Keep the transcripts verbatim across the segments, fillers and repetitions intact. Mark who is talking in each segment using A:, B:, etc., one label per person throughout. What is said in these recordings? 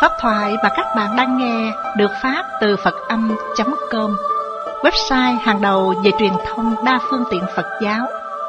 A: Pháp thoại mà các bạn đang nghe được phát từ Phật âm chấm com, website hàng đầu về truyền thông đa phương tiện Phật giáo.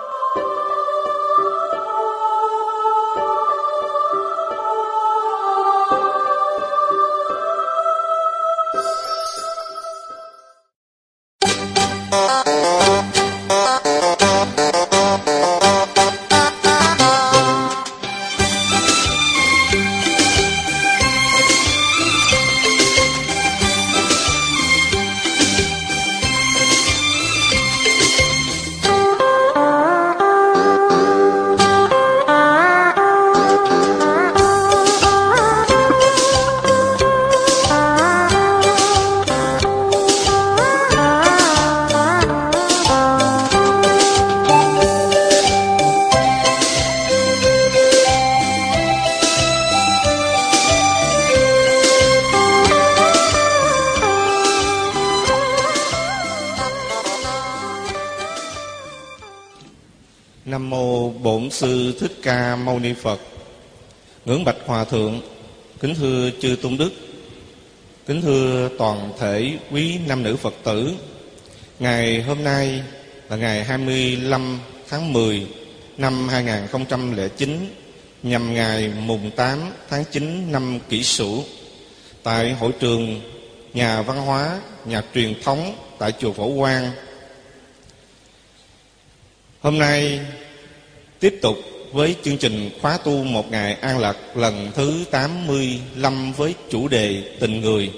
B: Nam mô Bổn Sư Thích Ca Mâu Ni Phật. Ngưỡng bạch Hòa Thượng, kính thưa chư tôn đức, kính thưa toàn thể quý nam nữ Phật tử. Ngày hôm nay là ngày hai mươi lăm tháng mười năm hai nghìn không trăm lẻ chín, nhằm ngày mùng tám tháng chín năm Kỷ Sửu, tại hội trường nhà văn hóa, nhà truyền thống tại chùa Phổ Quang. Hôm nay tiếp tục với chương trình khóa tu một ngày an lạc lần thứ tám mươi lăm với chủ đề tình người.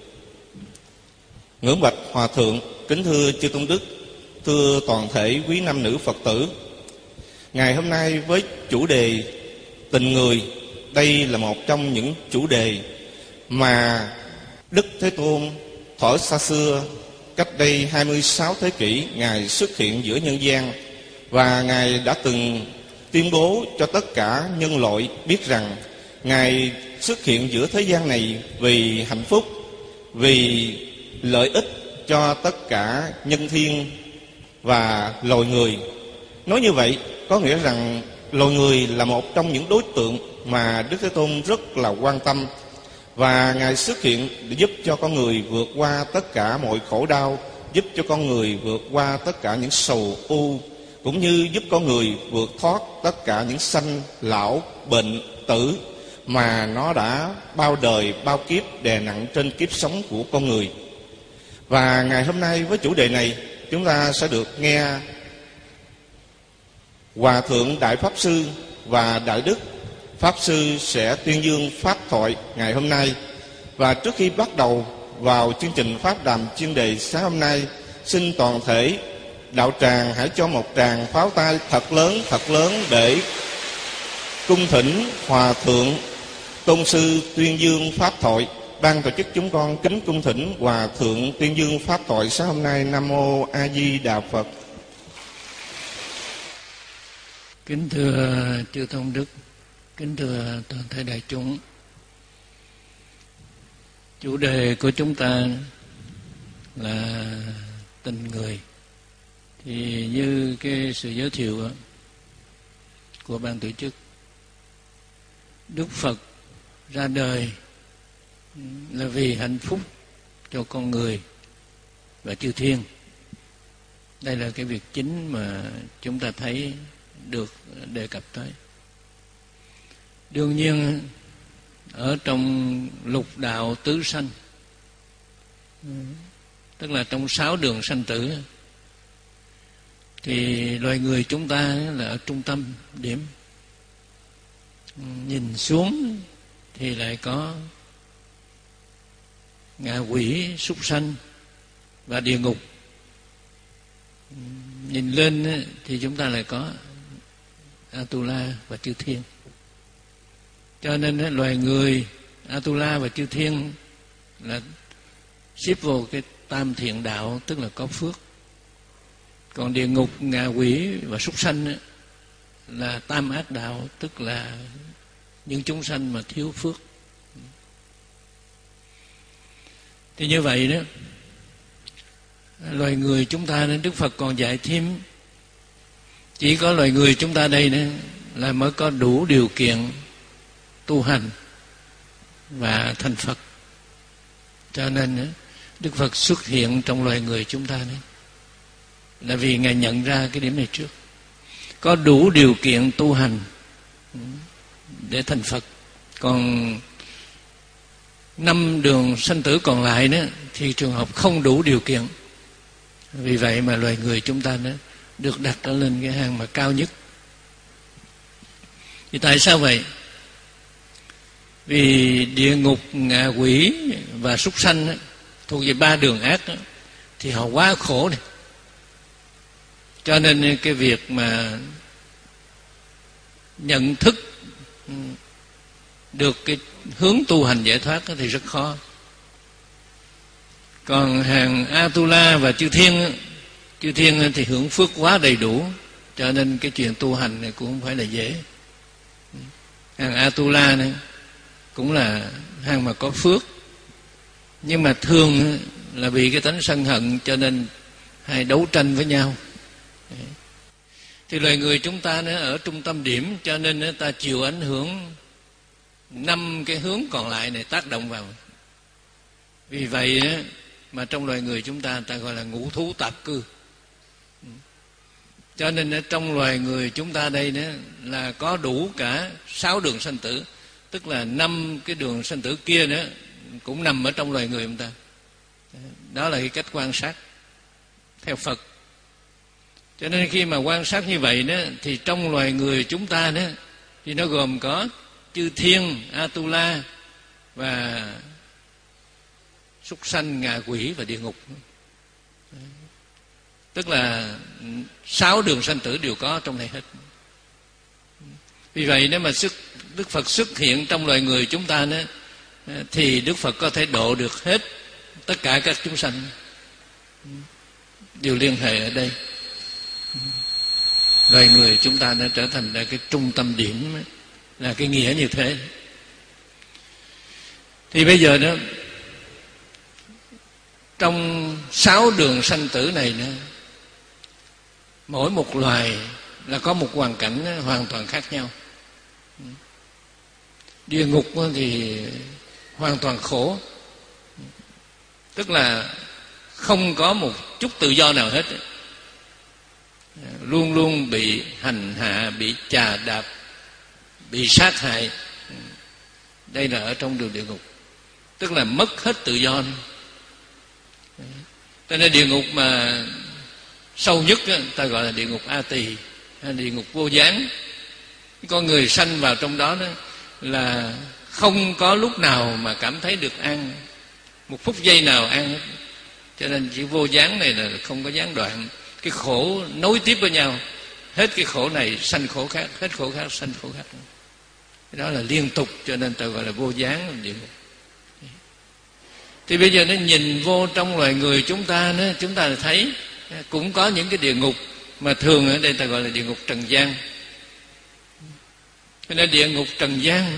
B: Ngưỡng bạch Hòa Thượng, kính thưa chư tôn đức, thưa toàn thể quý nam nữ Phật tử. Ngày hôm nay với chủ đề tình người, đây là một trong những chủ đề mà Đức Thế Tôn thuở xa xưa, cách đây hai mươi sáu thế kỷ, Ngài xuất hiện giữa nhân gian. Và Ngài đã từng tuyên bố cho tất cả nhân loại biết rằng Ngài xuất hiện giữa thế gian này vì hạnh phúc, vì lợi ích cho tất cả nhân thiên và loài người. Nói như vậy có nghĩa rằng loài người là một trong những đối tượng mà Đức Thế Tôn rất là quan tâm. Và Ngài xuất hiện để giúp cho con người vượt qua tất cả mọi khổ đau, giúp cho con người vượt qua tất cả những sầu u, cũng như giúp con người vượt thoát tất cả những sanh, lão, bệnh, tử mà nó đã bao đời, bao kiếp đè nặng trên kiếp sống của con người. Và ngày hôm nay với chủ đề này, chúng ta sẽ được nghe Hòa Thượng Đại Pháp Sư và Đại Đức Pháp Sư sẽ tuyên dương Pháp thoại ngày hôm nay. Và trước khi bắt đầu vào chương trình Pháp đàm chuyên đề sáng hôm nay, xin toàn thể đạo tràng hãy cho một tràng pháo tay thật lớn, thật lớn để cung thỉnh Hòa Thượng Tôn Sư tuyên dương Pháp thoại. Ban tổ chức chúng con kính cung thỉnh Hòa Thượng tuyên dương Pháp thoại sáng hôm nay. Nam mô A Di Đà Phật.
C: Kính thưa chư tôn đức, kính thưa toàn thể đại chúng, chủ đề của chúng ta là tình người. Thì như cái sự giới thiệu của ban tổ chức, Đức Phật ra đời là vì hạnh phúc cho con người và chư thiên. Đây là cái việc chính mà chúng ta thấy được đề cập tới. Đương nhiên ở trong lục đạo tứ sanh, tức là trong sáu đường sanh tử, thì loài người chúng ta là ở trung tâm điểm. Nhìn xuống thì lại có ngạ quỷ, súc sanh và địa ngục. Nhìn lên thì chúng ta lại có Atula và chư thiên. Cho nên loài người, Atula và chư thiên là xếp vô cái tam thiện đạo, tức là có phước. Còn địa ngục, ngạ quỷ và súc sanh là tam ác đạo, tức là những chúng sanh mà thiếu phước. Thì như vậy đó, loài người chúng ta nên Đức Phật còn dạy thêm, chỉ có loài người chúng ta đây đó là mới có đủ điều kiện tu hành. và thành Phật. Cho nên Đức Phật xuất hiện trong loài người chúng ta đấy, là vì Ngài nhận ra cái điểm này trước. Có đủ điều kiện tu hành để thành Phật. Còn năm đường sanh tử còn lại đó thì trường hợp không đủ điều kiện. Vì vậy mà loài người chúng ta đó được đặt ở lên cái hàng mà cao nhất. Thì tại sao vậy? Vì địa ngục, ngạ quỷ và súc sanh đó, thuộc về ba đường ác đó, thì họ quá khổ này. Cho nên cái việc mà nhận thức được cái hướng tu hành giải thoát thì rất khó. Còn hàng Atula và chư thiên, chư thiên thì hưởng phước quá đầy đủ, cho nên cái chuyện tu hành này cũng không phải là dễ. Hàng Atula này cũng là hàng mà có phước, nhưng mà thường là vì cái tánh sân hận cho nên hay đấu tranh với nhau. Thì loài người chúng ta nó ở trung tâm điểm, cho nên ta chịu ảnh hưởng năm cái hướng còn lại này tác động vào. Vì vậy mà trong loài người chúng ta ta gọi là ngũ thú tạp cư. Cho nên trong loài người chúng ta đây đó là có đủ cả sáu đường sanh tử, tức là năm cái đường sanh tử kia nữa cũng nằm ở trong loài người chúng ta. Đó là cái cách quan sát theo Phật. Cho nên khi mà quan sát như vậy đó, thì trong loài người chúng ta đó thì nó gồm có chư thiên, Atula và súc sanh, ngạ quỷ và địa ngục. Tức là sáu đường sanh tử đều có trong này hết. Vì vậy nếu mà sức, Đức Phật xuất hiện trong loài người chúng ta đó, thì Đức Phật có thể độ được hết tất cả các chúng sanh. Đều liên hệ ở đây. Loài người chúng ta đã trở thành ra cái trung tâm điểm, là cái nghĩa như thế. Thì bây giờ đó, trong sáu đường sanh tử này nữa, mỗi một loài là có một hoàn cảnh hoàn toàn khác nhau. Địa ngục thì hoàn toàn khổ, tức là không có một chút tự do nào hết, luôn luôn bị hành hạ, bị chà đạp, bị sát hại. Đây là ở trong đường địa ngục, tức là mất hết tự do. Cho nên địa ngục mà sâu nhất đó, ta gọi là địa ngục A Tỳ hay địa ngục vô gián. Con người sanh vào trong đó, đó là không có lúc nào mà cảm thấy được an, một phút giây nào an hết. Cho nên chữ vô gián này là không có gián đoạn, cái khổ nối tiếp với nhau, hết cái khổ này sanh khổ khác, hết khổ khác sanh khổ khác. Cái đó là liên tục, cho nên ta gọi là vô gián địa ngục. Thì bây giờ nó nhìn vô trong loài người chúng ta đó, chúng ta thấy cũng có những cái địa ngục mà thường ở đây ta gọi là địa ngục trần gian. Cái đó địa ngục trần gian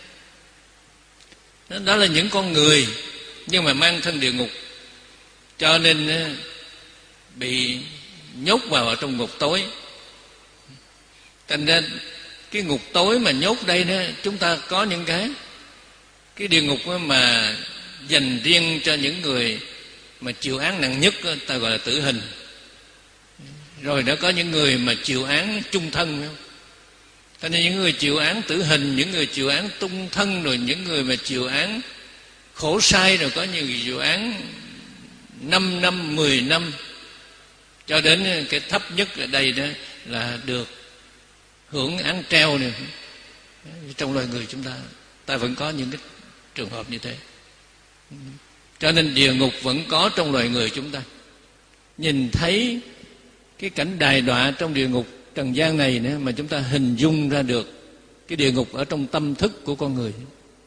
C: đó, đó là những con người nhưng mà mang thân địa ngục, cho nên bị nhốt vào ở trong ngục tối. Thành ra cái ngục tối mà nhốt đây đó, chúng ta có những cái cái địa ngục mà dành riêng cho những người mà chịu án nặng nhất, ta gọi là tử hình. Rồi nó có những người mà chịu án chung thân. Cho nên những người chịu án tử hình, những người chịu án chung thân, rồi những người mà chịu án khổ sai, rồi có nhiều người chịu án năm năm, mười năm, cho đến cái thấp nhất ở đây đó là được hưởng án treo này. Trong loài người chúng ta, ta vẫn có những cái trường hợp như thế. Cho nên địa ngục vẫn có trong loài người chúng ta. Nhìn thấy cái cảnh đài đọa trong địa ngục trần gian này nữa, mà chúng ta hình dung ra được cái địa ngục ở trong tâm thức của con người.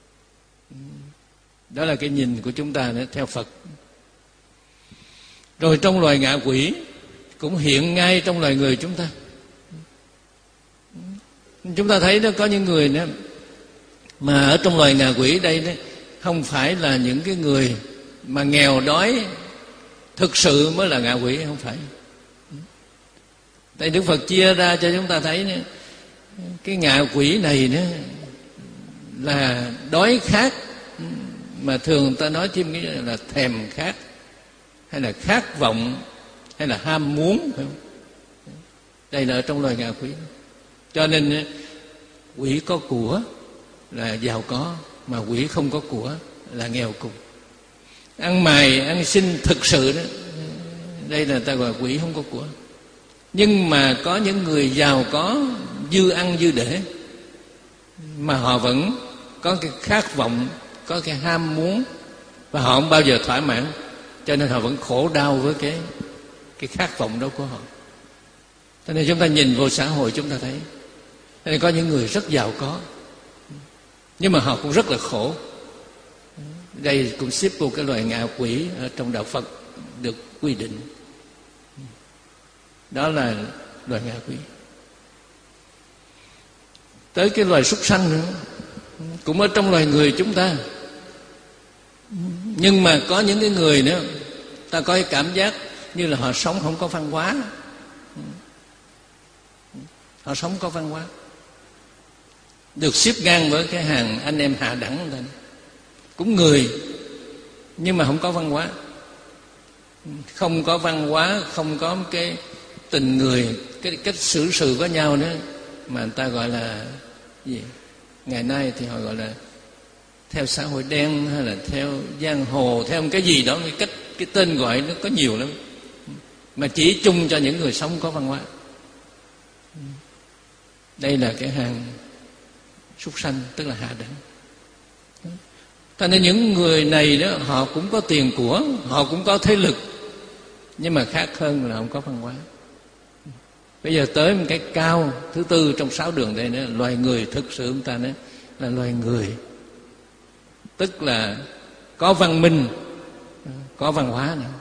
C: Đó là cái nhìn của chúng ta nữa, theo Phật. Rồi trong loài ngạ quỷ cũng hiện ngay trong loài người chúng ta. Chúng ta thấy đó, có những người nữa mà ở trong loài ngạ quỷ đây đó, không phải là những cái người mà nghèo đói thực sự mới là ngạ quỷ, không phải. Tại Đức Phật chia ra cho chúng ta thấy nữa, cái ngạ quỷ này nữa là đói khát mà thường người ta nói thêm cái là thèm khát, hay là khát vọng, hay là ham muốn, phải không? Đây là ở trong loài ngạ quỷ. Cho nên quỷ có của là giàu có, mà quỷ không có của là nghèo cùng. Ăn mày ăn xin thực sự đó, đây là ta gọi quỷ không có của. Nhưng mà có những người giàu có, dư ăn dư để, mà họ vẫn có cái khát vọng, có cái ham muốn, và họ không bao giờ thỏa mãn, cho nên họ vẫn khổ đau với cái cái khát vọng đó của họ. Cho nên chúng ta nhìn vô xã hội chúng ta thấy, cho nên có những người rất giàu có, nhưng mà họ cũng rất là khổ. Đây cũng xếp vô cái loài ngạ quỷ ở trong đạo Phật được quy định. Đó là loài ngạ quỷ. Tới cái loài súc sanh nữa, cũng ở trong loài người chúng ta. Nhưng mà có những cái người nữa, ta có cái cảm giác như là họ sống không có văn hóa. Họ sống có văn hóa, được xếp ngang với cái hàng anh em hạ đẳng này. Cũng người, nhưng mà không có văn hóa. Không có văn hóa, không có cái tình người, cái cách xử sự với nhau nữa, mà người ta gọi là gì? Ngày nay thì họ gọi là theo xã hội đen, hay là theo giang hồ, theo một cái gì đó, cái cách cái tên gọi nó có nhiều lắm, mà chỉ chung cho những người sống có văn hóa. Đây là cái hàng súc sanh, tức là hạ đẳng. Cho nên những người này đó, họ cũng có tiền của, họ cũng có thế lực, nhưng mà khác hơn là không có văn hóa. Bây giờ tới một cái cao thứ tư trong sáu đường đây nữa, loài người thực sự chúng ta nói là loài người, tức là có văn minh, có văn hóa nữa.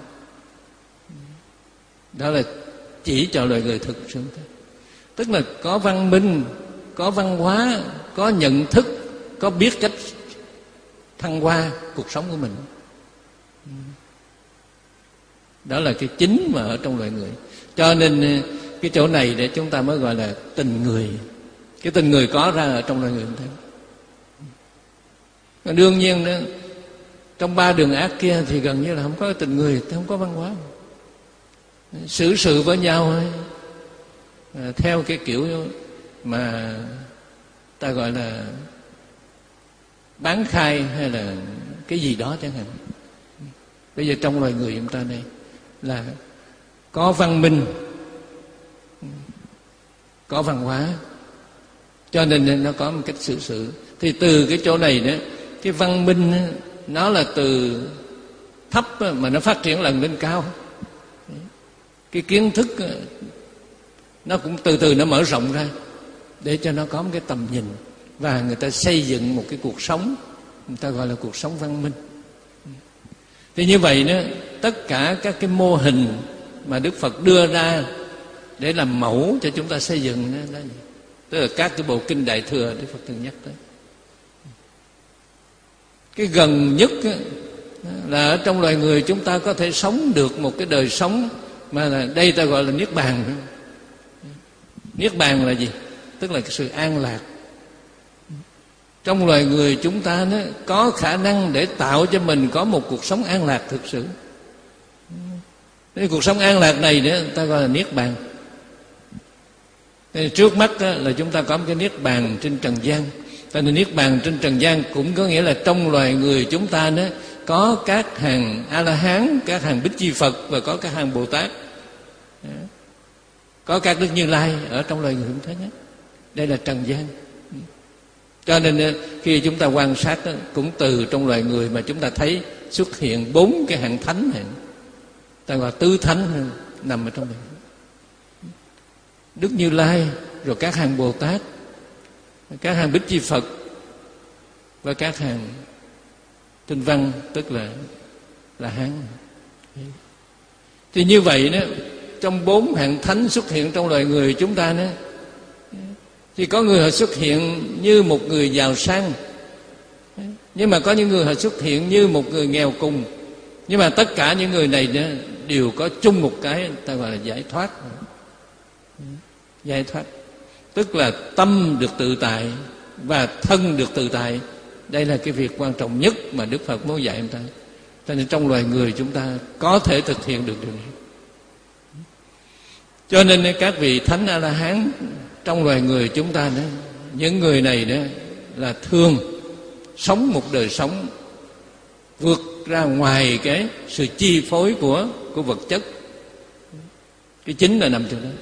C: Đó là chỉ cho loài người thực sự chúng ta. Tức là có văn minh, có văn hóa, có nhận thức, có biết cách thăng hoa cuộc sống của mình. Đó là cái chính mà ở trong loài người. Cho nên cái chỗ này để chúng ta mới gọi là tình người. Cái tình người có ra ở trong loài người thế. Còn đương nhiên đó, trong ba đường ác kia thì gần như là không có tình người, không có văn hóa. Xử sự với nhau theo cái kiểu mà ta gọi là bán khai hay là cái gì đó chẳng hạn. Bây giờ trong loài người chúng ta đây là có văn minh, có văn hóa, cho nên nó có một cách xử sự. Thì từ cái chỗ này đó, cái văn minh nó là từ thấp mà nó phát triển lần lên cao. Cái kiến thức nó cũng từ từ nó mở rộng ra, để cho nó có một cái tầm nhìn, và người ta xây dựng một cái cuộc sống, người ta gọi là cuộc sống văn minh. Thì như vậy đó, tất cả các cái mô hình mà Đức Phật đưa ra để làm mẫu cho chúng ta xây dựng đó, đó tức là các cái bộ kinh Đại Thừa Đức Phật từng nhắc tới. Cái gần nhất đó, là ở trong loài người chúng ta có thể sống được một cái đời sống mà là đây ta gọi là niết bàn. Niết bàn là gì? Tức là cái sự an lạc. Trong loài người chúng ta đó, có khả năng để tạo cho mình có một cuộc sống an lạc thực sự. Cái cuộc sống an lạc này đó, ta gọi là niết bàn. Trước mắt đó, là chúng ta có một cái niết bàn trên trần gian. Cho nên niết bàn trên trần gian cũng có nghĩa là trong loài người chúng ta đó, có các hàng A-la-hán, các hàng Bích Chi Phật, và có các hàng Bồ Tát, có các Đức Như Lai ở trong loài người chúng ta nhé. Đây là trần gian. Cho nên khi chúng ta quan sát đó, cũng từ trong loài người mà chúng ta thấy xuất hiện bốn cái hạng thánh này, ta gọi tứ thánh nằm ở trong loài người. Đức Như Lai, rồi các hàng Bồ Tát, các hàng Bích Chi Phật, và các hàng Tinh Văn, tức là là Hán. Thì như vậy đó, trong bốn hạng thánh xuất hiện trong loài người chúng ta đó, thì có người họ xuất hiện như một người giàu sang, nhưng mà có những người họ xuất hiện như một người nghèo cùng. Nhưng mà tất cả những người này đó, đều có chung một cái ta gọi là giải thoát. Giải thoát tức là tâm được tự tại và thân được tự tại, Đây là cái việc quan trọng nhất mà Đức Phật muốn dạy chúng ta. Cho nên trong loài người chúng ta có thể thực hiện được điều này. Cho nên các vị Thánh A-la-hán trong loài người chúng ta đó, những người này đó là thường sống một đời sống vượt ra ngoài cái sự chi phối của, của vật chất. Cái chính là nằm chỗ đó.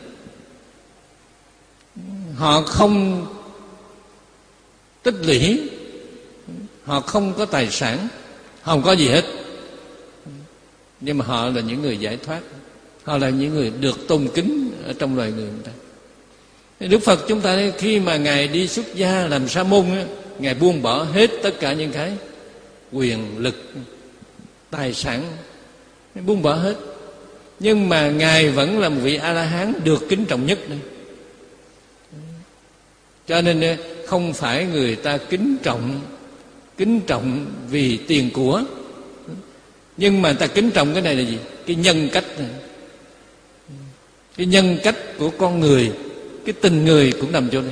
C: Họ không tích lũy, họ không có tài sản, họ không có gì hết, nhưng mà họ là những người giải thoát, họ là những người được tôn kính ở trong loài người chúng ta. Đức Phật chúng ta khi mà Ngài đi xuất gia làm sa môn, Ngài buông bỏ hết tất cả những cái quyền lực, tài sản, buông bỏ hết. Nhưng mà Ngài vẫn là một vị A-la-hán được kính trọng nhất đây. Cho nên không phải người ta kính trọng kính trọng vì tiền của, nhưng mà người ta kính trọng cái này là gì? Cái nhân cách này. Cái nhân cách của con người, cái tình người cũng nằm chỗ này.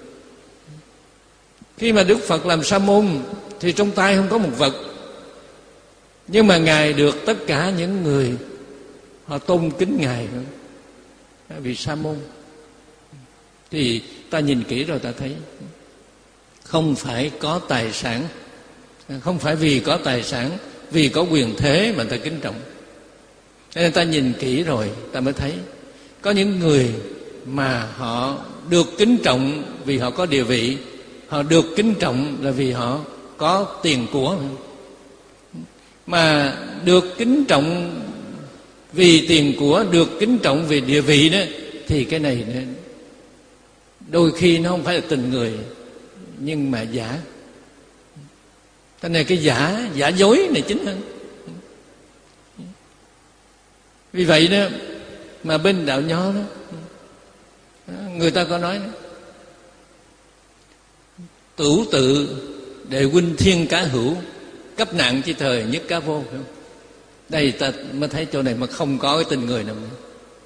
C: Khi mà Đức Phật làm sa môn thì trong tay không có một vật, nhưng mà Ngài được tất cả những người họ tôn kính Ngài vì sa môn. Thì ta nhìn kỹ rồi ta thấy không phải có tài sản, không phải vì có tài sản, vì có quyền thế mà ta kính trọng. Nên ta nhìn kỹ rồi ta mới thấy có những người mà họ được kính trọng vì họ có địa vị, họ được kính trọng là vì họ có tiền của. Mà được kính trọng vì tiền của, được kính trọng vì địa vị đó, thì cái này đôi khi nó không phải là tình người, nhưng mà giả. Cái này cái giả, giả dối này chính hơn. Vì vậy đó mà bên đạo Nho đó, người ta có nói đó, tửu tự đệ huynh thiên cá hữu, cấp nạn chi thời nhất cá vô. Đây ta mới thấy chỗ này mà không có cái tình người nào nữa.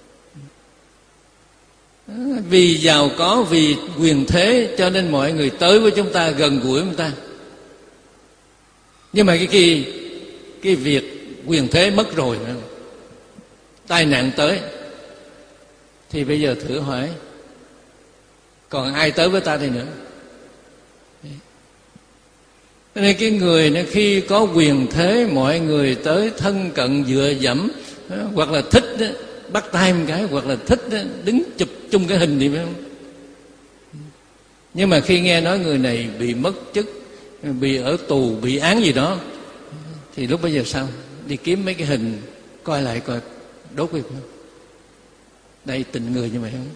C: Vì giàu có, vì quyền thế cho nên mọi người tới với chúng ta, gần gũi chúng ta. Nhưng mà cái cái, cái việc quyền thế mất rồi, tai nạn tới, thì bây giờ thử hỏi còn ai tới với ta đây nữa? Nên cái người này khi có quyền thế, mọi người tới thân cận dựa dẫm, hoặc là thích đó, bắt tay một cái, hoặc là thích đó, đứng chụp chung cái hình thì phải không? Nhưng mà khi nghe nói người này bị mất chức, bị ở tù, bị án gì đó, thì lúc bây giờ sao? Đi kiếm mấy cái hình coi lại coi đốt đi không? Đây tình người như vậy không?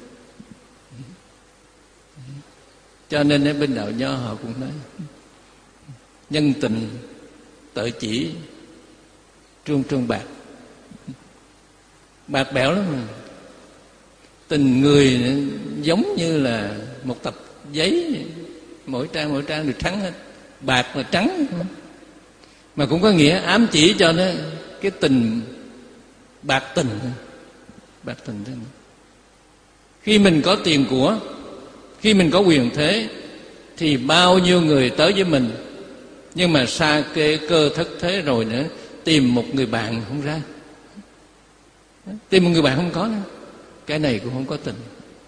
C: Cho nên ở bên đạo Nho họ cũng nói nhân tình tự chỉ trương trương bạc. Bạc bẽo lắm mà. Tình người giống như là một tập giấy, mỗi trang mỗi trang được trắng hết, bạc là trắng. Mà cũng có nghĩa ám chỉ cho nó cái tình bạc tình. Bạc tình thế này. Khi mình có tiền của, khi mình có quyền thế, thì bao nhiêu người tới với mình, nhưng mà xa kê cơ thất thế rồi nữa, tìm một người bạn không ra, tìm một người bạn không có nữa. Cái này cũng không có tình,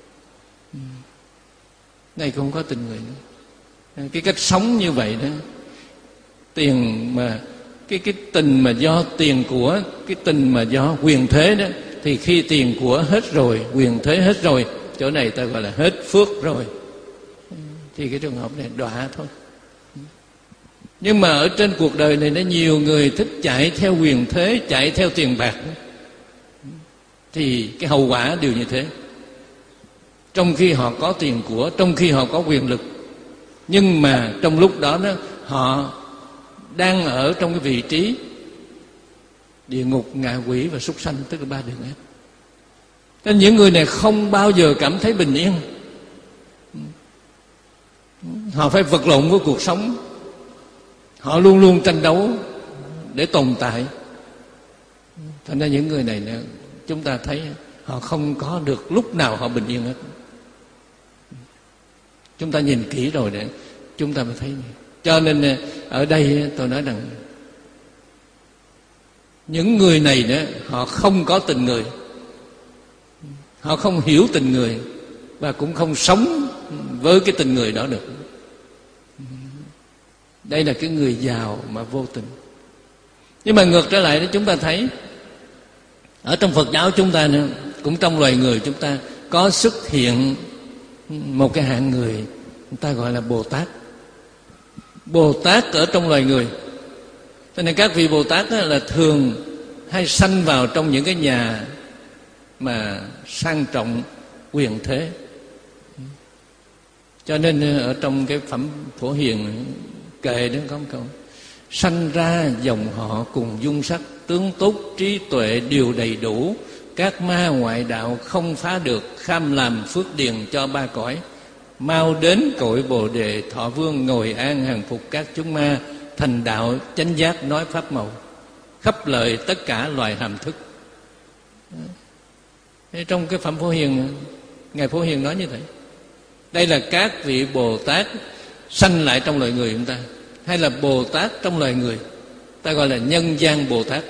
C: này cũng không có tình người nữa. Cái cách sống như vậy đó, tiền mà cái cái tình mà do tiền của, cái tình mà do quyền thế đó, thì khi tiền của hết rồi, quyền thế hết rồi, chỗ này ta gọi là hết phước rồi, thì cái trường hợp này đọa thôi. Nhưng mà ở trên cuộc đời này nó nhiều người thích chạy theo quyền thế, chạy theo tiền bạc, thì cái hậu quả đều như thế. Trong khi họ có tiền của, trong khi họ có quyền lực, nhưng mà trong lúc đó, đó họ đang ở trong cái vị trí địa ngục, ngạ quỷ và súc sanh, tức là ba đường ác. Nên những người này không bao giờ cảm thấy bình yên. Họ phải vật lộn với cuộc sống, họ luôn luôn tranh đấu để tồn tại. Thành ra những người này chúng ta thấy họ không có được lúc nào họ bình yên hết. Chúng ta nhìn kỹ rồi để chúng ta mới thấy này. Cho nên ở đây tôi nói rằng những người này đó, họ không có tình người, họ không hiểu tình người và cũng không sống với cái tình người đó được. Đây là cái người giàu mà vô tình. Nhưng mà ngược trở lại đó, chúng ta thấy ở trong Phật giáo chúng ta nữa, cũng trong loài người chúng ta có xuất hiện một cái hạng người, người ta gọi là Bồ Tát. Bồ Tát ở trong loài người, cho nên các vị Bồ Tát là thường hay sanh vào trong những cái nhà mà sang trọng quyền thế. Cho nên ở trong cái phẩm Phổ Hiền kệ đó có một câu: sanh ra dòng họ cùng dung sắc, tướng tốt trí tuệ đều đầy đủ, các ma ngoại đạo không phá được, kham làm phước điền cho ba cõi. Mau đến cội Bồ Đề, thọ vương ngồi an hàng phục các chúng ma, thành đạo chánh giác nói pháp màu, khắp lợi tất cả loài hàm thức. Trong cái phẩm Phổ Hiền, Ngài Phổ Hiền nói như thế. Đây là các vị Bồ Tát sanh lại trong loài người chúng ta, hay là Bồ Tát trong loài người, ta gọi là nhân gian Bồ Tát.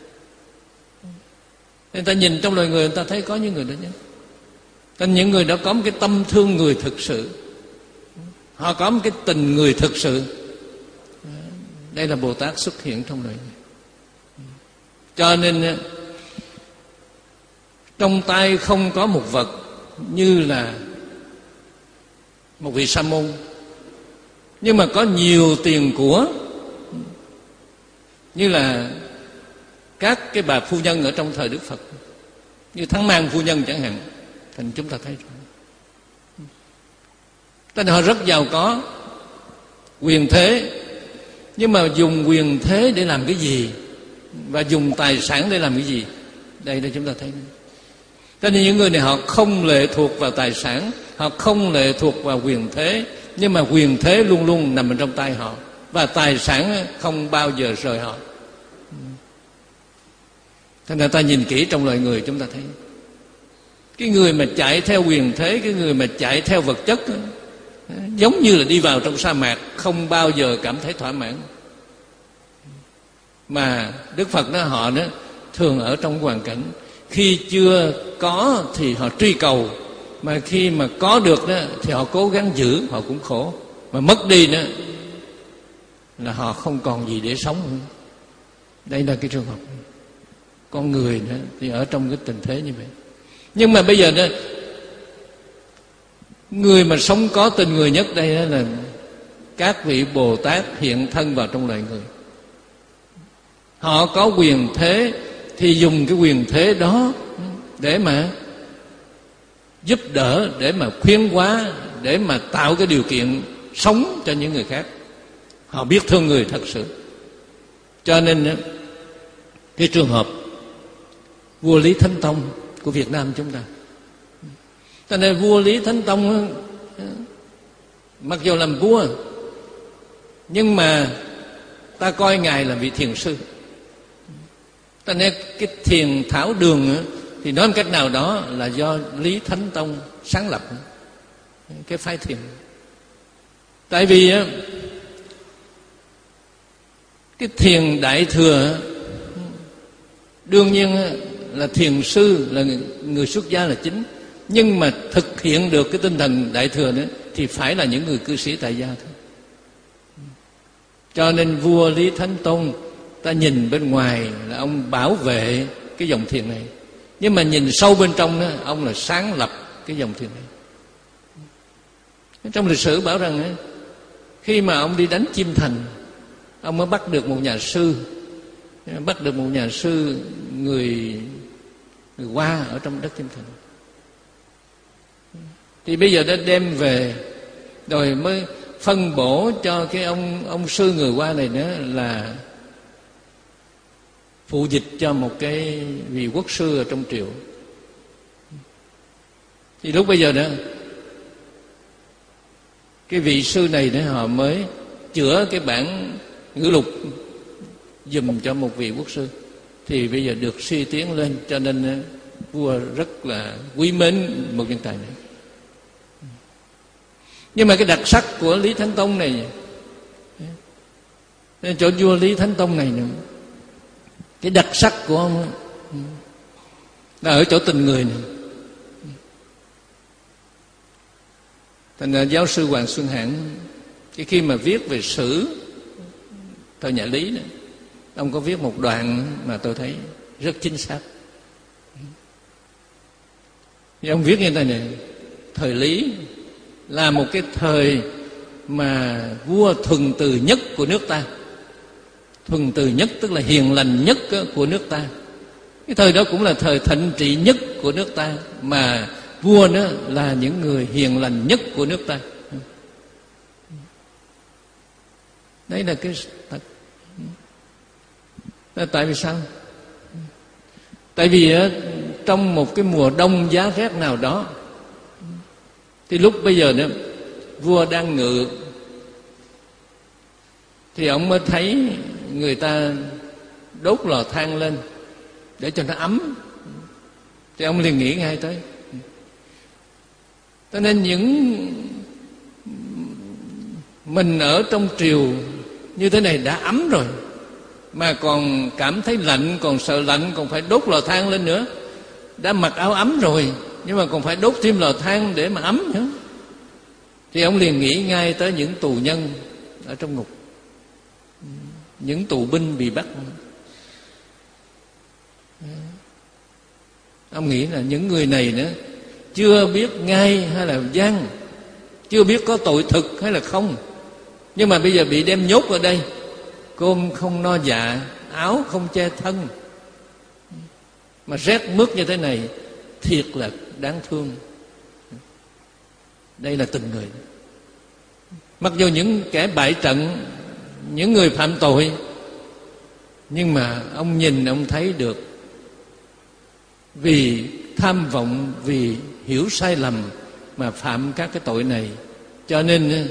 C: Người ta nhìn trong loài người, người ta thấy có những người đó nhé. Nên những người đó có một cái tâm thương người thực sự, họ có một cái tình người thực sự. Đây là Bồ Tát xuất hiện trong loài người. Cho nên trong tay không có một vật như là một vị sa môn, nhưng mà có nhiều tiền của như là các cái bà phu nhân ở trong thời Đức Phật, như Thắng Mang phu nhân chẳng hạn. Thành chúng ta thấy rồi, tên họ rất giàu có, quyền thế, nhưng mà dùng quyền thế để làm cái gì và dùng tài sản để làm cái gì? Đây là chúng ta thấy. Cho nên những người này họ không lệ thuộc vào tài sản, họ không lệ thuộc vào quyền thế, nhưng mà quyền thế luôn luôn nằm trong tay họ, và tài sản không bao giờ rời họ. Thế nên ta nhìn kỹ trong loài người chúng ta thấy cái người mà chạy theo quyền thế, cái người mà chạy theo vật chất, giống như là đi vào trong sa mạc, không bao giờ cảm thấy thỏa mãn. Mà Đức Phật đó, họ đó thường ở trong hoàn cảnh khi chưa có thì họ truy cầu, mà khi mà có được đó thì họ cố gắng giữ, họ cũng khổ. Mà mất đi đó là họ không còn gì để sống nữa. Đây là cái trường hợp con người đó thì ở trong cái tình thế như vậy. Nhưng mà bây giờ đó, người mà sống có tình người nhất đây đó là các vị Bồ Tát hiện thân vào trong loài người. Họ có quyền thế thì dùng cái quyền thế đó để mà giúp đỡ, để mà khuyến hóa, để mà tạo cái điều kiện sống cho những người khác. Họ biết thương người thật sự. Cho nên cái trường hợp vua Lý Thánh Tông của Việt Nam chúng ta, cho nên vua Lý Thánh Tông mặc dù làm vua, nhưng mà ta coi ngài là vị thiền sư. Cho nên cái thiền thảo đường thì nói một cách nào đó là do Lý Thánh Tông sáng lập cái phái thiền. Tại vì cái thiền đại thừa đương nhiên là thiền sư, là người xuất gia là chính, nhưng mà thực hiện được cái tinh thần đại thừa nữa thì phải là những người cư sĩ tại gia thôi. Cho nên vua Lý Thánh Tông, ta nhìn bên ngoài là ông bảo vệ cái dòng thiền này, nhưng mà nhìn sâu bên trong đó, ông là sáng lập cái dòng thiền này. Trong lịch sử bảo rằng khi mà ông đi đánh Chiêm Thành, ông mới bắt được một nhà sư, bắt được một nhà sư người người Hoa ở trong đất Chiêm Thành. Thì bây giờ đã đem về rồi mới phân bổ cho cái ông ông sư người Hoa này nữa là phụ dịch cho một cái vị quốc sư ở trong triều. Thì lúc bây giờ đó, cái vị sư này đó họ mới chữa cái bản ngữ lục dùm cho một vị quốc sư, thì bây giờ được suy tiến lên. Cho nên vua rất là quý mến một nhân tài này. Nhưng mà cái đặc sắc của Lý Thánh Tông này Nên chỗ vua Lý Thánh Tông này nữa, cái đặc sắc của ông là ở chỗ tình người này. Thành ra giáo sư Hoàng Xuân Hãn, cái khi mà viết về sử thời nhà Lý đó, ông có viết một đoạn mà tôi thấy rất chính xác. Thì ông viết như thế này: thời Lý là một cái thời mà vua thuần từ nhất của nước ta. Thuần từ nhất tức là hiền lành nhất của nước ta. Cái thời đó cũng là thời thịnh trị nhất của nước ta, mà vua đó là những người hiền lành nhất của nước ta. Đấy là cái thật. Tại vì sao? Tại vì trong một cái mùa đông giá rét nào đó, thì lúc bây giờ nữa vua đang ngự, thì ông mới thấy người ta đốt lò than lên để cho nó ấm, thì ông liền nghĩ ngay tới. Cho nên những mình ở trong triều như thế này đã ấm rồi, mà còn cảm thấy lạnh, còn sợ lạnh, còn phải đốt lò than lên nữa. Đã mặc áo ấm rồi, nhưng mà còn phải đốt thêm lò than để mà ấm nữa. Thì ông liền nghĩ ngay tới những tù nhân ở trong ngục, những tù binh bị bắt. Ông nghĩ là những người này nữa chưa biết ngay hay là gian, chưa biết có tội thực hay là không, nhưng mà bây giờ bị đem nhốt ở đây, cơm không no dạ, áo không che thân, mà rét mướt như thế này, thiệt là đáng thương. Đây là tình người. Mặc dù những kẻ bại trận, những người phạm tội, nhưng mà ông nhìn ông thấy được, vì tham vọng, vì hiểu sai lầm mà phạm các cái tội này, cho nên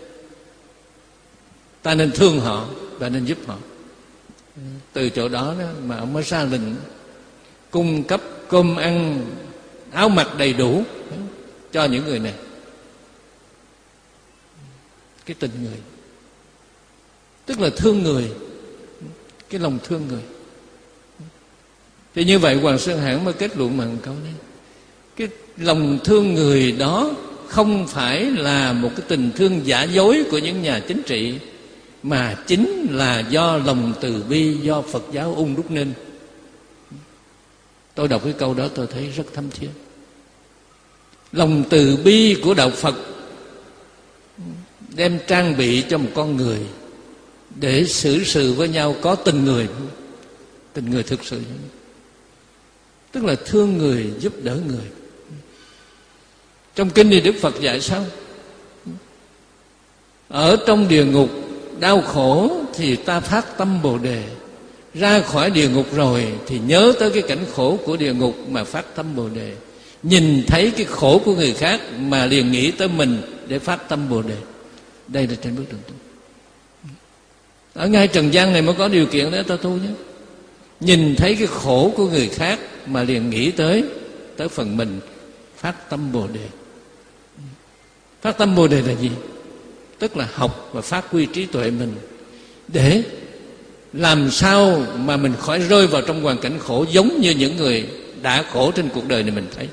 C: ta nên thương họ và nên giúp họ. Từ chỗ đó, đó mà ông mới ra lệnh cung cấp cơm ăn, áo mặc đầy đủ cho những người này. Cái tình người, tức là thương người, cái lòng thương người. Thì như vậy Hoàng Xuân Hãn mới kết luận bằng câu này: cái lòng thương người đó không phải là một cái tình thương giả dối của những nhà chính trị, mà chính là do lòng từ bi, do Phật giáo ung đúc nên. Tôi đọc cái câu đó tôi thấy rất thâm thiết. Lòng từ bi của đạo Phật đem trang bị cho một con người để xử sự với nhau có tình người, tình người thực sự, tức là thương người, giúp đỡ người. Trong kinh thì Đức Phật dạy sao? Ở trong địa ngục đau khổ thì ta phát tâm Bồ Đề, ra khỏi địa ngục rồi thì nhớ tới cái cảnh khổ của địa ngục mà phát tâm Bồ Đề, nhìn thấy cái khổ của người khác mà liền nghĩ tới mình để phát tâm Bồ Đề. Đây là trên bước đường tu. Ở ngay trần gian này mới có điều kiện để ta tu nhé. Nhìn thấy cái khổ của người khác mà liền nghĩ tới tới phần mình, phát tâm Bồ Đề. Phát tâm Bồ Đề là gì? Tức là học và phát huy trí tuệ mình, để làm sao mà mình khỏi rơi vào trong hoàn cảnh khổ giống như những người đã khổ trên cuộc đời này mình thấy.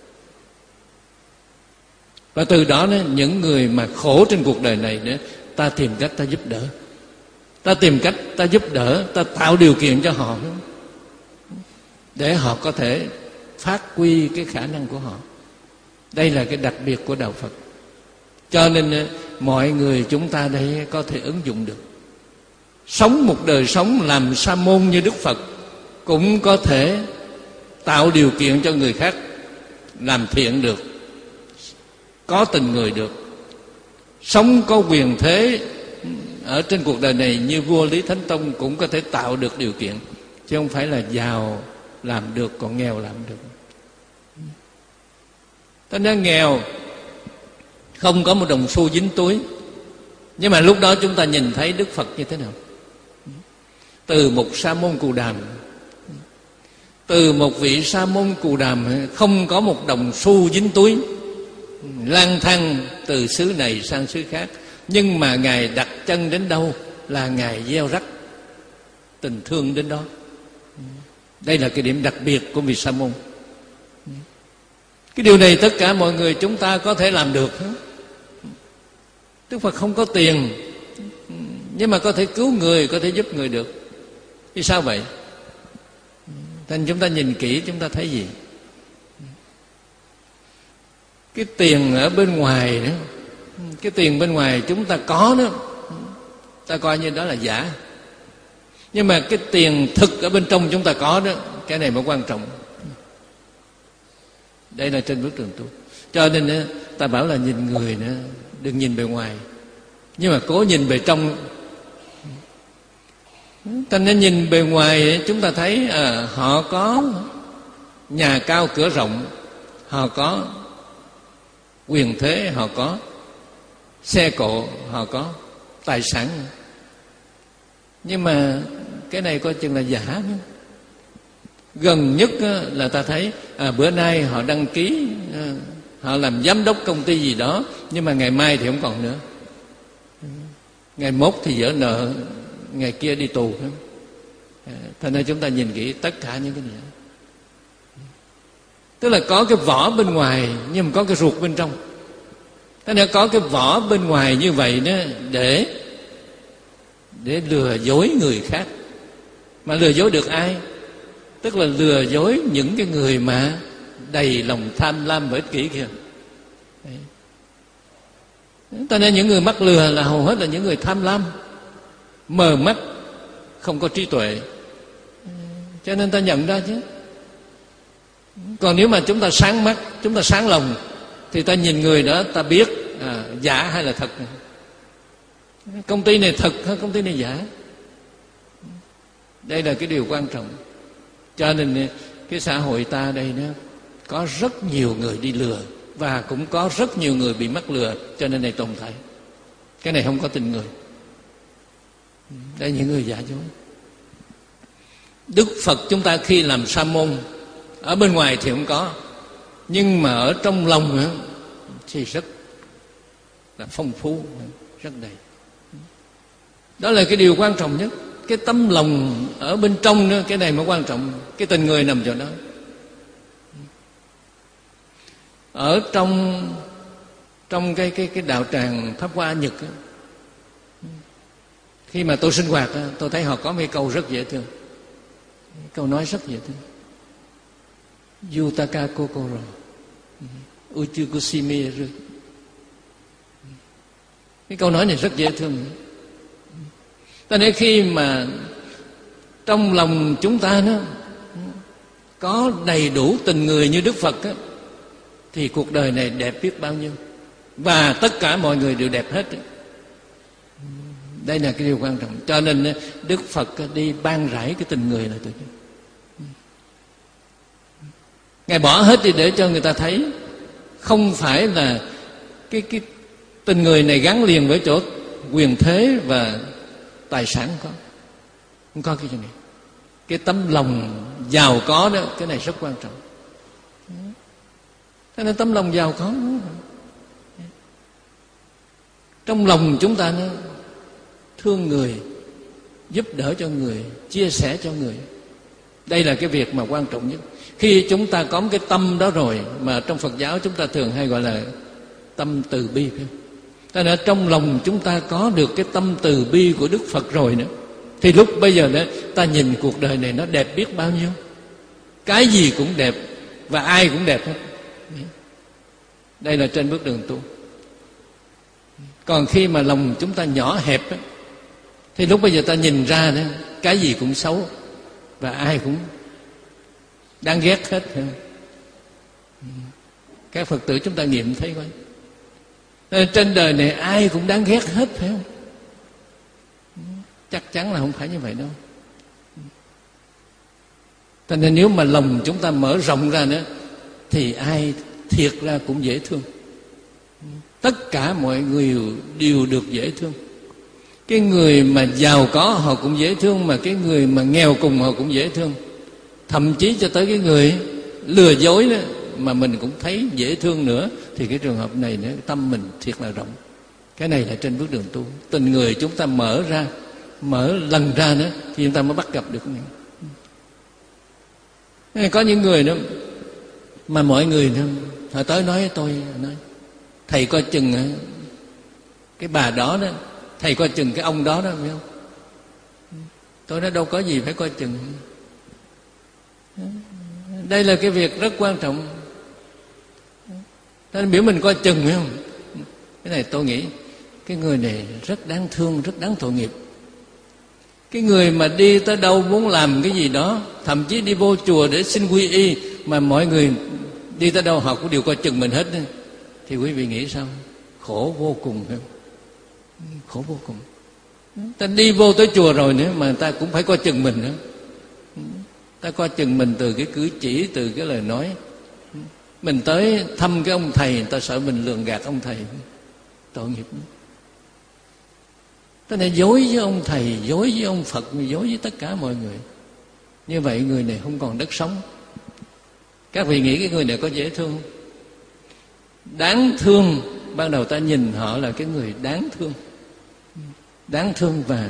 C: Và từ đó, những người mà khổ trên cuộc đời này nữa, ta tìm cách ta giúp đỡ, ta tìm cách ta giúp đỡ, ta tạo điều kiện cho họ để họ có thể phát huy cái khả năng của họ. Đây là cái đặc biệt của đạo Phật. Cho nên mọi người chúng ta đây có thể ứng dụng được. Sống một đời sống làm sa môn như Đức Phật, cũng có thể tạo điều kiện cho người khác làm thiện được, có tình người được, sống có quyền thế ở trên cuộc đời này như vua Lý Thánh Tông cũng có thể tạo được điều kiện, chứ không phải là giàu làm được còn nghèo làm được. Thế nên nghèo không có một đồng xu dính túi, nhưng mà lúc đó chúng ta nhìn thấy Đức Phật như thế nào. Từ một sa môn Cù Đàm, từ một vị sa môn Cù Đàm không có một đồng xu dính túi, lang thang từ xứ này sang xứ khác, Nhưng mà Ngài đặt chân đến đâu là Ngài gieo rắc tình thương đến đó. Đây là cái điểm đặc biệt của vị Sa môn. Cái điều này tất cả mọi người chúng ta có thể làm được. Đức Phật không có tiền, nhưng mà có thể cứu người, có thể giúp người được. Vì sao vậy? Thành chúng ta nhìn kỹ chúng ta thấy gì? Cái tiền ở bên ngoài đó, cái tiền bên ngoài chúng ta có đó, ta coi như đó là giả. Nhưng mà cái tiền thực ở bên trong chúng ta có đó, cái này mới quan trọng. Đây là trên bước đường tu. Cho nên đó, ta bảo là nhìn người nữa, đừng nhìn bề ngoài, nhưng mà cố nhìn bề trong. Ta nên nhìn bề ngoài chúng ta thấy à, họ có nhà cao cửa rộng, họ có quyền thế, họ có xe cộ, họ có tài sản. Nhưng mà cái này coi chừng là giả nữa. Gần nhất là ta thấy à, bữa nay họ đăng ký à, họ làm giám đốc công ty gì đó, nhưng mà ngày mai thì không còn nữa, ngày mốt thì dỡ nợ, ngày kia đi tù. Thành ra chúng ta nhìn kỹ tất cả những cái này, tức là có cái vỏ bên ngoài nhưng mà có cái ruột bên trong. Thế nên có cái vỏ bên ngoài như vậy đó để để lừa dối người khác. Mà lừa dối được ai? Tức là lừa dối những cái người mà đầy lòng tham lam và ích kỷ kìa. Cho nên những người mắc lừa là hầu hết là những người tham lam, mờ mắt, không có trí tuệ. Cho nên ta nhận ra chứ. Còn nếu mà chúng ta sáng mắt, chúng ta sáng lòng, thì ta nhìn người đó ta biết à, giả hay là thật. Công ty này thật hay công ty này giả. Đây là cái điều quan trọng. Cho nên cái xã hội ta đây đó có rất nhiều người đi lừa, và cũng có rất nhiều người bị mắc lừa, cho nên này tồn tại. Cái này không có tình người. Đây những người giả dối. Đức Phật chúng ta khi làm sa môn, ở bên ngoài thì không có, nhưng mà ở trong lòng thì rất là phong phú, rất đầy. Đó là cái điều quan trọng nhất. Cái tấm lòng ở bên trong nữa, cái này mới quan trọng. Cái tình người nằm chỗ đó. Ở trong trong cái cái cái đạo tràng Pháp Hoa Nhật, khi mà tôi sinh hoạt, tôi thấy họ có mấy câu rất dễ thương. Câu nói rất dễ thương. Yutaka kokoro uchukushimeru. Cái câu nói này rất dễ thương. Cho nên khi mà trong lòng chúng ta nó có đầy đủ tình người như Đức Phật á, thì cuộc đời này đẹp biết bao nhiêu. Và tất cả mọi người đều đẹp hết. Đây là cái điều quan trọng. Cho nên Đức Phật đi ban rải cái tình người này. Ngài bỏ hết đi để cho người ta thấy không phải là cái, cái tình người này gắn liền với chỗ quyền thế và tài sản có. Không có cái gì này. Cái tấm lòng giàu có đó, cái này rất quan trọng. Thế nên tấm lòng giàu có trong lòng chúng ta nó thương người, giúp đỡ cho người, chia sẻ cho người. Đây là cái việc mà quan trọng nhất. Khi chúng ta có một cái tâm đó rồi, mà trong Phật giáo chúng ta thường hay gọi là tâm từ bi. Thế nên trong lòng chúng ta có được cái tâm từ bi của Đức Phật rồi nữa, thì lúc bây giờ đó ta nhìn cuộc đời này nó đẹp biết bao nhiêu. Cái gì cũng đẹp và ai cũng đẹp hết. Đây là trên bước đường tu. Còn khi mà lòng chúng ta nhỏ hẹp ấy, thì lúc bây giờ ta nhìn ra đó, cái gì cũng xấu và ai cũng đáng ghét hết. Các Phật tử chúng ta nghiệm thấy coi. Nên trên đời này ai cũng đáng ghét hết, phải không? Chắc chắn là không phải như vậy đâu. Cho nên nếu mà lòng chúng ta mở rộng ra nữa, thì ai thiệt ra cũng dễ thương. Tất cả mọi người đều được dễ thương. Cái người mà giàu có họ cũng dễ thương, mà cái người mà nghèo cùng họ cũng dễ thương. Thậm chí cho tới cái người lừa dối đó, mà mình cũng thấy dễ thương nữa, thì cái trường hợp này nữa, tâm mình thiệt là rộng. Cái này là trên bước đường tu. Tình người chúng ta mở ra, mở lần ra nữa thì chúng ta mới bắt gặp được này. Có những người đó mà mọi người đó, họ tới nói với tôi, nói thầy coi chừng cái bà đó đó, thầy coi chừng cái ông đó đó, phải không? Tôi nói đâu có gì phải coi chừng. Đây là cái việc rất quan trọng. Nên biểu mình coi chừng, phải không? Cái này tôi nghĩ cái người này rất đáng thương, rất đáng tội nghiệp. Cái người mà đi tới đâu muốn làm cái gì đó, thậm chí đi vô chùa để xin quy y, mà mọi người đi tới đâu họ cũng đều coi chừng mình hết, thì quý vị nghĩ sao? Khổ vô cùng, phải không? Khổ vô cùng. Ta đi vô tới chùa rồi nữa mà ta cũng phải coi chừng mình nữa. Ta coi chừng mình từ cái cử chỉ, từ cái lời nói. Mình tới thăm cái ông thầy, người ta sợ mình lường gạt ông thầy, tội nghiệp. Ta này dối với ông thầy, dối với ông Phật, dối với tất cả mọi người. Như vậy người này không còn đất sống. Các vị nghĩ cái người này có dễ thương không? Đáng thương. Ban đầu ta nhìn họ là cái người đáng thương, đáng thương. Và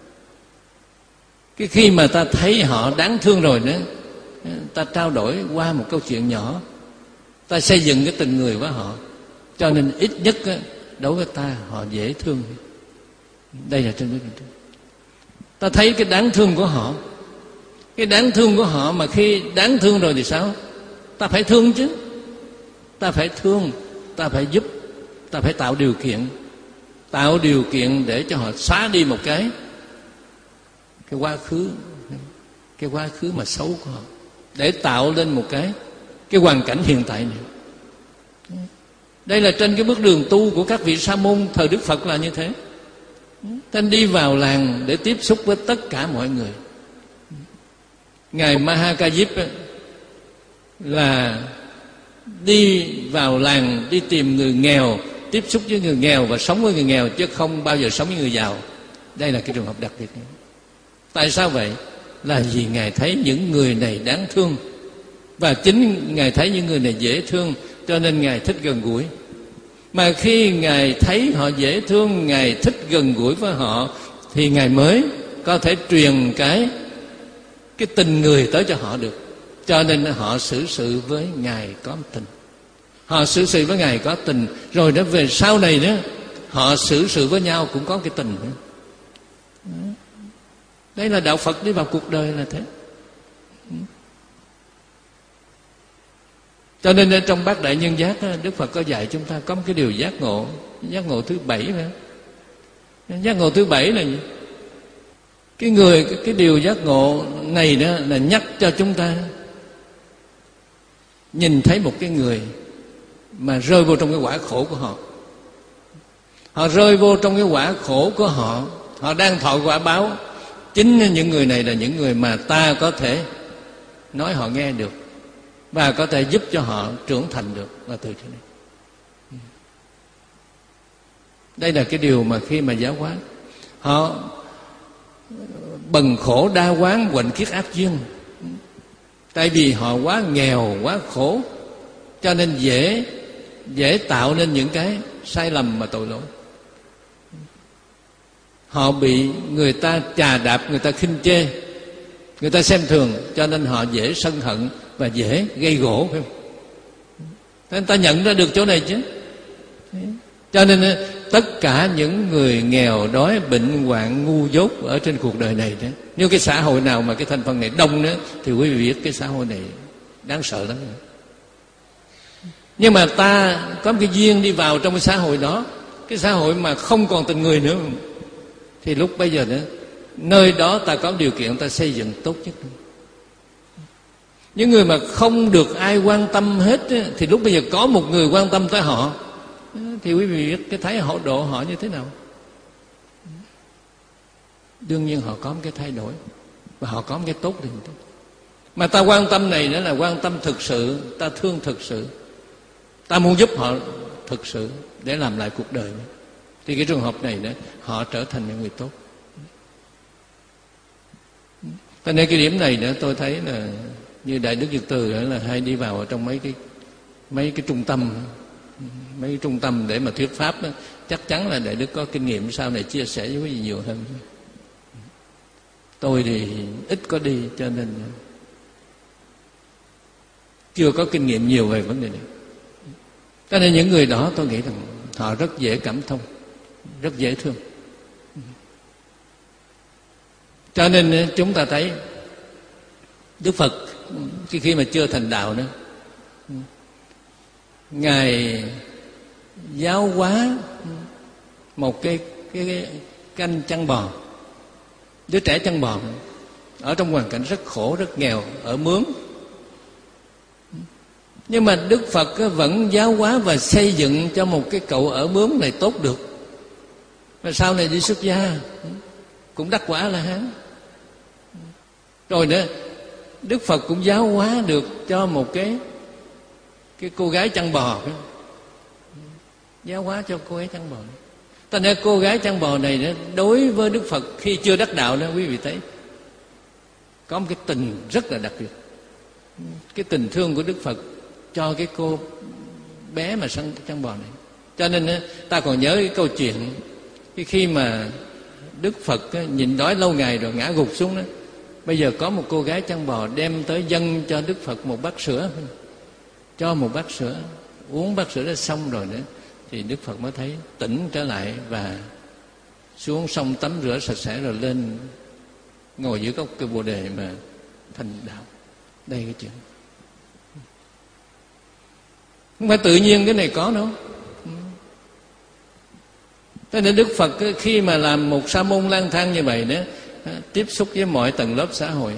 C: cái khi mà ta thấy họ đáng thương rồi nữa, ta trao đổi qua một câu chuyện nhỏ, ta xây dựng cái tình người với họ. Cho nên ít nhất đối với ta họ dễ thương. Đây là trên bước đường tu. Ta thấy cái đáng thương của họ. Cái đáng thương của họ mà khi đáng thương rồi thì sao? Ta phải thương chứ. Ta phải thương, ta phải giúp, ta phải tạo điều kiện. Tạo điều kiện để cho họ xóa đi một cái Cái quá khứ Cái quá khứ mà xấu của họ, để tạo lên một cái Cái hoàn cảnh hiện tại này. Đây là trên cái bước đường tu của các vị sa môn thời Đức Phật là như thế. Tên đi vào làng để tiếp xúc với tất cả mọi người. Ngài Mahakajip là đi vào làng, đi tìm người nghèo, tiếp xúc với người nghèo và sống với người nghèo, chứ không bao giờ sống với người giàu. Đây là cái trường hợp đặc biệt này. Tại sao vậy? Là vì Ngài thấy những người này đáng thương, và chính Ngài thấy những người này dễ thương, cho nên Ngài thích gần gũi. Mà khi Ngài thấy họ dễ thương, Ngài thích gần gũi với họ, thì Ngài mới có thể truyền cái cái tình người tới cho họ được. Cho nên họ xử sự với Ngài có tình. Họ xử sự với Ngài có tình, rồi đó về sau này nữa họ xử sự với nhau cũng có cái tình nữa. Đây là đạo Phật đi vào cuộc đời là thế. Cho nên trong Bát Đại Nhân Giác, Đức Phật có dạy chúng ta có một cái điều giác ngộ, giác ngộ thứ bảy. Giác ngộ thứ bảy là gì? Cái người cái điều giác ngộ này đó là nhắc cho chúng ta nhìn thấy một cái người mà rơi vô trong cái quả khổ của họ. Họ rơi vô trong cái quả khổ của họ, họ đang thọ quả báo. Chính những người này là những người mà ta có thể nói họ nghe được, và có thể giúp cho họ trưởng thành được là từ chỗ này. Đây là cái điều mà khi mà giáo hóa, họ bần khổ đa quán huệnh kiết ác duyên. Tại vì họ quá nghèo, quá khổ, cho nên dễ dễ tạo nên những cái sai lầm mà tội lỗi. Họ bị người ta chà đạp, người ta khinh chê, người ta xem thường, cho nên họ dễ sân hận và dễ gây gổ, phải không? Nên ta nhận ra được chỗ này chứ. Cho nên tất cả những người nghèo đói, bệnh hoạn, ngu dốt ở trên cuộc đời này đó, nếu cái xã hội nào mà cái thành phần này đông nữa, thì quý vị biết cái xã hội này đáng sợ lắm. Nhưng mà ta có một cái duyên đi vào trong cái xã hội đó, cái xã hội mà không còn tình người nữa, thì lúc bây giờ nữa, nơi đó ta có điều kiện ta xây dựng tốt nhất. Những người mà không được ai quan tâm hết, thì lúc bây giờ có một người quan tâm tới họ, thì quý vị biết cái thái họ độ họ như thế nào. Đương nhiên họ có một cái thay đổi, và họ có một cái tốt liền. Mà ta quan tâm này nữa là quan tâm thực sự, ta thương thực sự, ta muốn giúp họ thực sự để làm lại cuộc đời nữa. Thì cái trường hợp này nữa, họ trở thành những người tốt. Cho nên cái điểm này nữa tôi thấy là như Đại Đức Nhật Từ là hay đi vào trong mấy cái mấy cái trung tâm, mấy cái trung tâm để mà thuyết pháp đó, chắc chắn là Đại Đức có kinh nghiệm sau này chia sẻ với quý vị nhiều hơn. Tôi thì ít có đi cho nên chưa có kinh nghiệm nhiều về vấn đề này. Cho nên những người đó tôi nghĩ rằng họ rất dễ cảm thông, rất dễ thương. Cho nên chúng ta thấy Đức Phật khi mà chưa thành đạo nữa, Ngài giáo hóa một cái, cái, cái canh chăn bò, đứa trẻ chăn bò ở trong hoàn cảnh rất khổ, rất nghèo, ở mướn. Nhưng mà Đức Phật vẫn giáo hóa và xây dựng cho một cái cậu ở mướn này tốt được, và sau này đi xuất gia cũng đắc quả là hán. Rồi nữa, Đức Phật cũng giáo hóa được cho một cái cái cô gái chăn bò, giáo hóa cho cô gái chăn bò. Cho nên cô gái chăn bò này đó, đối với Đức Phật khi chưa đắc đạo đó, quý vị thấy có một cái tình rất là đặc biệt. Cái tình thương của Đức Phật cho cái cô bé mà săn chăn bò này. Cho nên ta còn nhớ cái câu chuyện khi mà Đức Phật nhịn đói lâu ngày rồi ngã gục xuống đó. Bây giờ có một cô gái chăn bò đem tới dâng cho Đức Phật một bát sữa, cho một bát sữa, uống bát sữa đã xong rồi nữa thì Đức Phật mới thấy tỉnh trở lại và xuống sông tắm rửa sạch sẽ rồi lên ngồi giữa gốc cây Bồ Đề mà thành đạo. Đây cái chuyện không phải tự nhiên cái này có đâu. Cho nên Đức Phật khi mà làm một sa môn lang thang như vậy đó, tiếp xúc với mọi tầng lớp xã hội,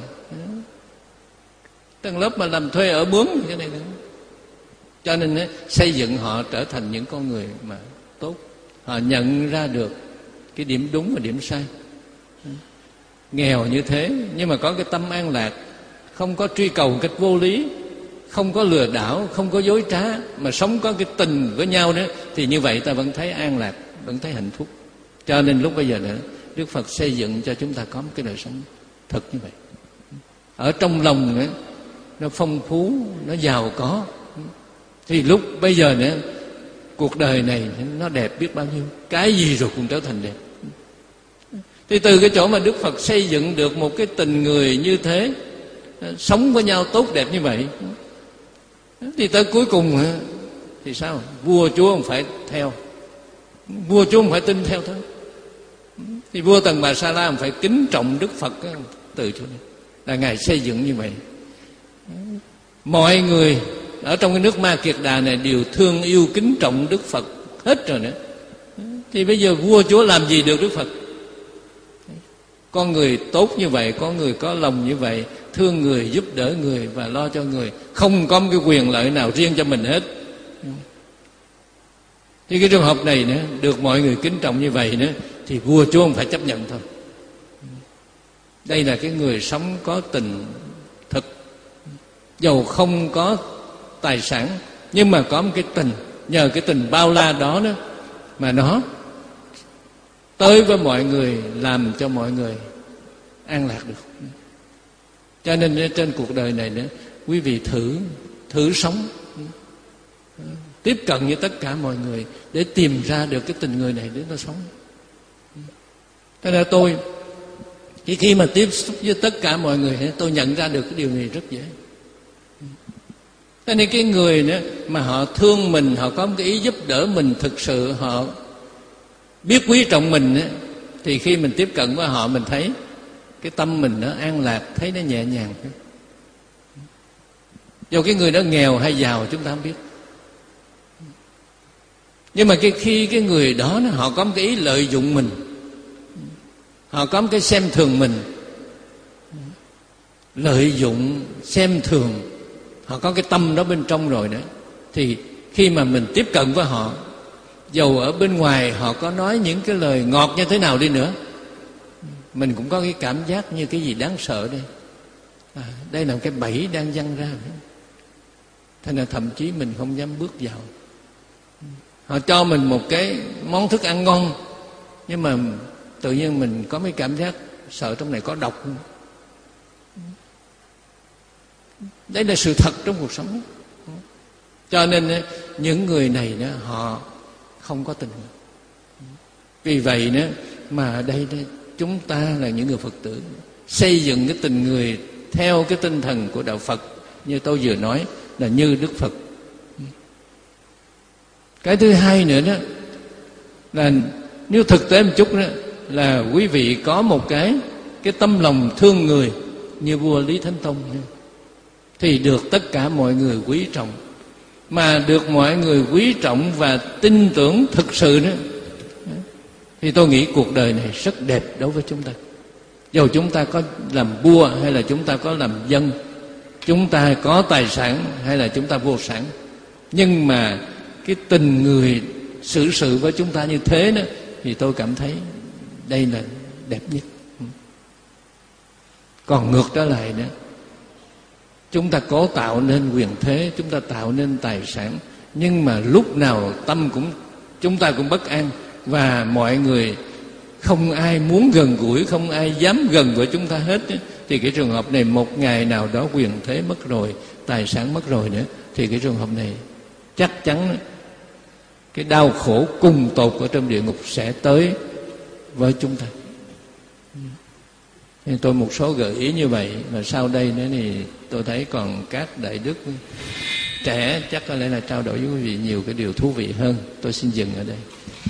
C: tầng lớp mà làm thuê ở mướn cái này nữa. Cho nên xây dựng họ trở thành những con người mà tốt. Họ nhận ra được cái điểm đúng và điểm sai. Nghèo như thế nhưng mà có cái tâm an lạc, không có truy cầu cách vô lý, không có lừa đảo, không có dối trá, mà sống có cái tình với nhau đó, thì như vậy ta vẫn thấy an lạc, vẫn thấy hạnh phúc. Cho nên lúc bây giờ nữa Đức Phật xây dựng cho chúng ta có một cái đời sống thật như vậy. Ở trong lòng nữa, nó phong phú, nó giàu có, thì lúc bây giờ nữa cuộc đời này nó đẹp biết bao nhiêu. Cái gì rồi cũng trở thành đẹp. Thì từ cái chỗ mà Đức Phật xây dựng được một cái tình người như thế, sống với nhau tốt đẹp như vậy, thì tới cuối cùng thì sao? Vua chúa không phải theo, vua chúa không phải tin theo thôi. Thì vua Tần Bà Sa La phải kính trọng Đức Phật từ chỗ này. Là Ngài xây dựng như vậy. Mọi người ở trong cái nước Ma Kiệt Đà này đều thương yêu kính trọng Đức Phật hết rồi nữa. Thì bây giờ vua chúa làm gì được Đức Phật? Con người tốt như vậy, có người có lòng như vậy, thương người, giúp đỡ người và lo cho người, không có một cái quyền lợi nào riêng cho mình hết. Thì cái trường hợp này nữa, được mọi người kính trọng như vậy nữa, thì vua chúa không phải chấp nhận thôi. Đây là cái người sống có tình thực, dầu không có tài sản nhưng mà có một cái tình, nhờ cái tình bao la đó đó mà nó tới với mọi người, làm cho mọi người an lạc được. Cho nên trên cuộc đời này nữa, quý vị thử thử sống, tiếp cận với tất cả mọi người để tìm ra được cái tình người này để nó sống. Thế nên tôi khi khi mà tiếp xúc với tất cả mọi người, tôi nhận ra được cái điều này rất dễ. Thế nên cái người nữa mà họ thương mình, họ có một cái ý giúp đỡ mình, thực sự họ biết quý trọng mình ấy, thì khi mình tiếp cận với họ, mình thấy cái tâm mình nó an lạc, thấy nó nhẹ nhàng. Dù cái người đó nghèo hay giàu chúng ta không biết, nhưng mà cái khi cái người đó họ có một cái ý lợi dụng mình, họ có một cái xem thường mình, lợi dụng, xem thường, họ có cái tâm đó bên trong rồi đó, thì khi mà mình tiếp cận với họ, dầu ở bên ngoài họ có nói những cái lời ngọt như thế nào đi nữa, mình cũng có cái cảm giác như cái gì đáng sợ đây. À, đây là một cái bẫy đang văng ra. Thế nên thậm chí mình không dám bước vào. Họ cho mình một cái món thức ăn ngon, nhưng mà tự nhiên mình có mấy cảm giác sợ trong này có độc. Đấy là sự thật trong cuộc sống. Cho nên những người này đó, họ không có tình. Vì vậy nữa mà ở đây, đây chúng ta là những người Phật tử xây dựng cái tình người theo cái tinh thần của đạo Phật, như tôi vừa nói là như Đức Phật. Cái thứ hai nữa đó là nếu thực tế một chút đó là quý vị có một cái cái tâm lòng thương người như vua Lý Thánh Tông thì được tất cả mọi người quý trọng. Mà được mọi người quý trọng và tin tưởng thực sự đó, thì tôi nghĩ cuộc đời này rất đẹp đối với chúng ta. Dù chúng ta có làm vua hay là chúng ta có làm dân, chúng ta có tài sản hay là chúng ta vô sản, nhưng mà cái tình người xử sự với chúng ta như thế đó, thì tôi cảm thấy đây là đẹp nhất. Còn ngược trở lại nữa, chúng ta cố tạo nên quyền thế, chúng ta tạo nên tài sản, nhưng mà lúc nào tâm cũng chúng ta cũng bất an, và mọi người không ai muốn gần gũi, không ai dám gần với chúng ta hết, thì cái trường hợp này một ngày nào đó quyền thế mất rồi, tài sản mất rồi nữa, thì cái trường hợp này chắc chắn cái đau khổ cùng tột ở trong địa ngục sẽ tới với chúng ta. Thì tôi một số gợi ý như vậy, và sau đây nữa thì tôi thấy còn các đại đức trẻ chắc có lẽ là trao đổi với quý vị nhiều cái điều thú vị hơn. Tôi xin dừng ở đây.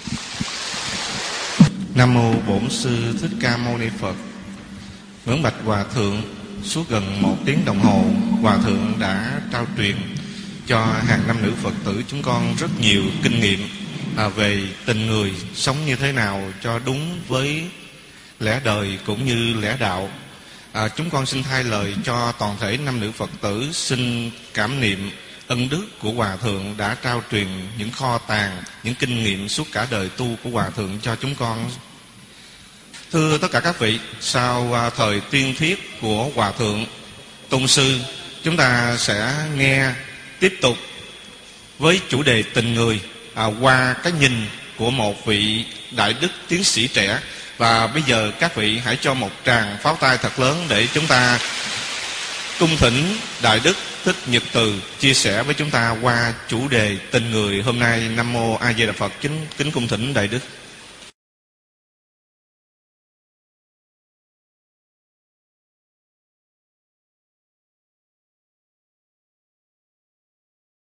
B: Nam mô Bổn Sư Thích Ca Mâu Ni Phật. Ngưỡng bạch Hòa Thượng, suốt gần một tiếng đồng hồ, Hòa Thượng đã trao truyền cho hàng năm nữ Phật tử chúng con rất nhiều kinh nghiệm à, về tình người, sống như thế nào cho đúng với lẽ đời cũng như lẽ đạo. À, chúng con xin thay lời cho toàn thể nam nữ Phật tử xin cảm niệm ân đức của Hòa Thượng đã trao truyền những kho tàng, những kinh nghiệm suốt cả đời tu của Hòa Thượng cho chúng con. Thưa tất cả các vị, sau à, thời tuyên thuyết của Hòa Thượng Tôn Sư, chúng ta sẽ nghe tiếp tục với chủ đề tình người à, qua cái nhìn của một vị đại đức tiến sĩ trẻ. Và bây giờ các vị hãy cho một tràng pháo tay thật lớn để chúng ta cung thỉnh Đại Đức Thích Nhật Từ chia sẻ với chúng ta qua chủ đề tình người hôm nay. Nam mô A Di Đà Phật. Kính kính cung thỉnh Đại Đức.